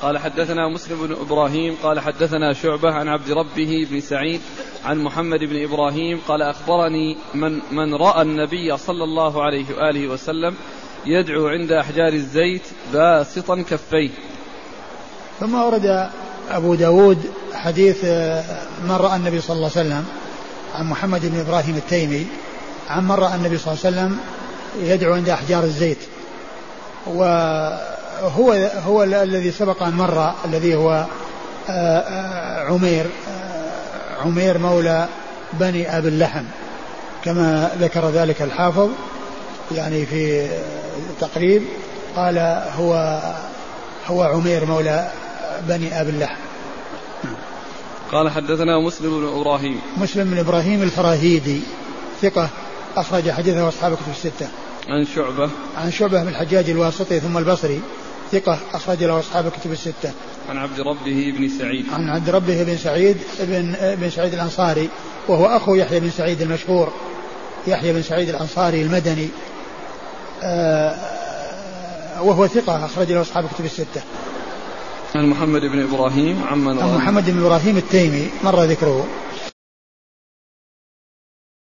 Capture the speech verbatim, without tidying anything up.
قال حدثنا مسلم بن إبراهيم قال حدثنا شعبة عن عبد ربه بن سعيد عن محمد بن إبراهيم قال أخبرني من, من رأى النبي صلى الله عليه وآله وسلم يدعو عند أحجار الزيت باسطا كفيه. ثم ورد أبو داود حديث من رأى النبي صلى الله عليه وسلم عن محمد بن إبراهيم التيمي عن من رأى النبي صلى الله عليه وسلم يدعو عند أحجار الزيت، وهو هو الذي سبق أن مر الذي هو عمير عمير مولى بني أبي اللحم كما ذكر ذلك الحافظ يعني في تقريب، قال هو هو عمير مولى بني أبي اللحم. قال حدثنا مسلم بن إبراهيم مسلم بن إبراهيم الفراهيدي ثقة أخرج حديثه أصحاب كتب الستة. عن شعبة عن شعبة بن الحجاج الواسطي ثم البصري ثقة أخرج له أصحاب كتب الستة. عن عبد ربه بن سعيد عن عبد ربه بن سعيد بن, بن سعيد الأنصاري وهو أخو يحيى بن سعيد المشهور، يحيى بن سعيد الأنصاري المدني، آه وهو ثقة أخرج له أصحاب كتب الستة. عن محمد بن إبراهيم عن من عن محمد بن إبراهيم التيمي مر ذكره.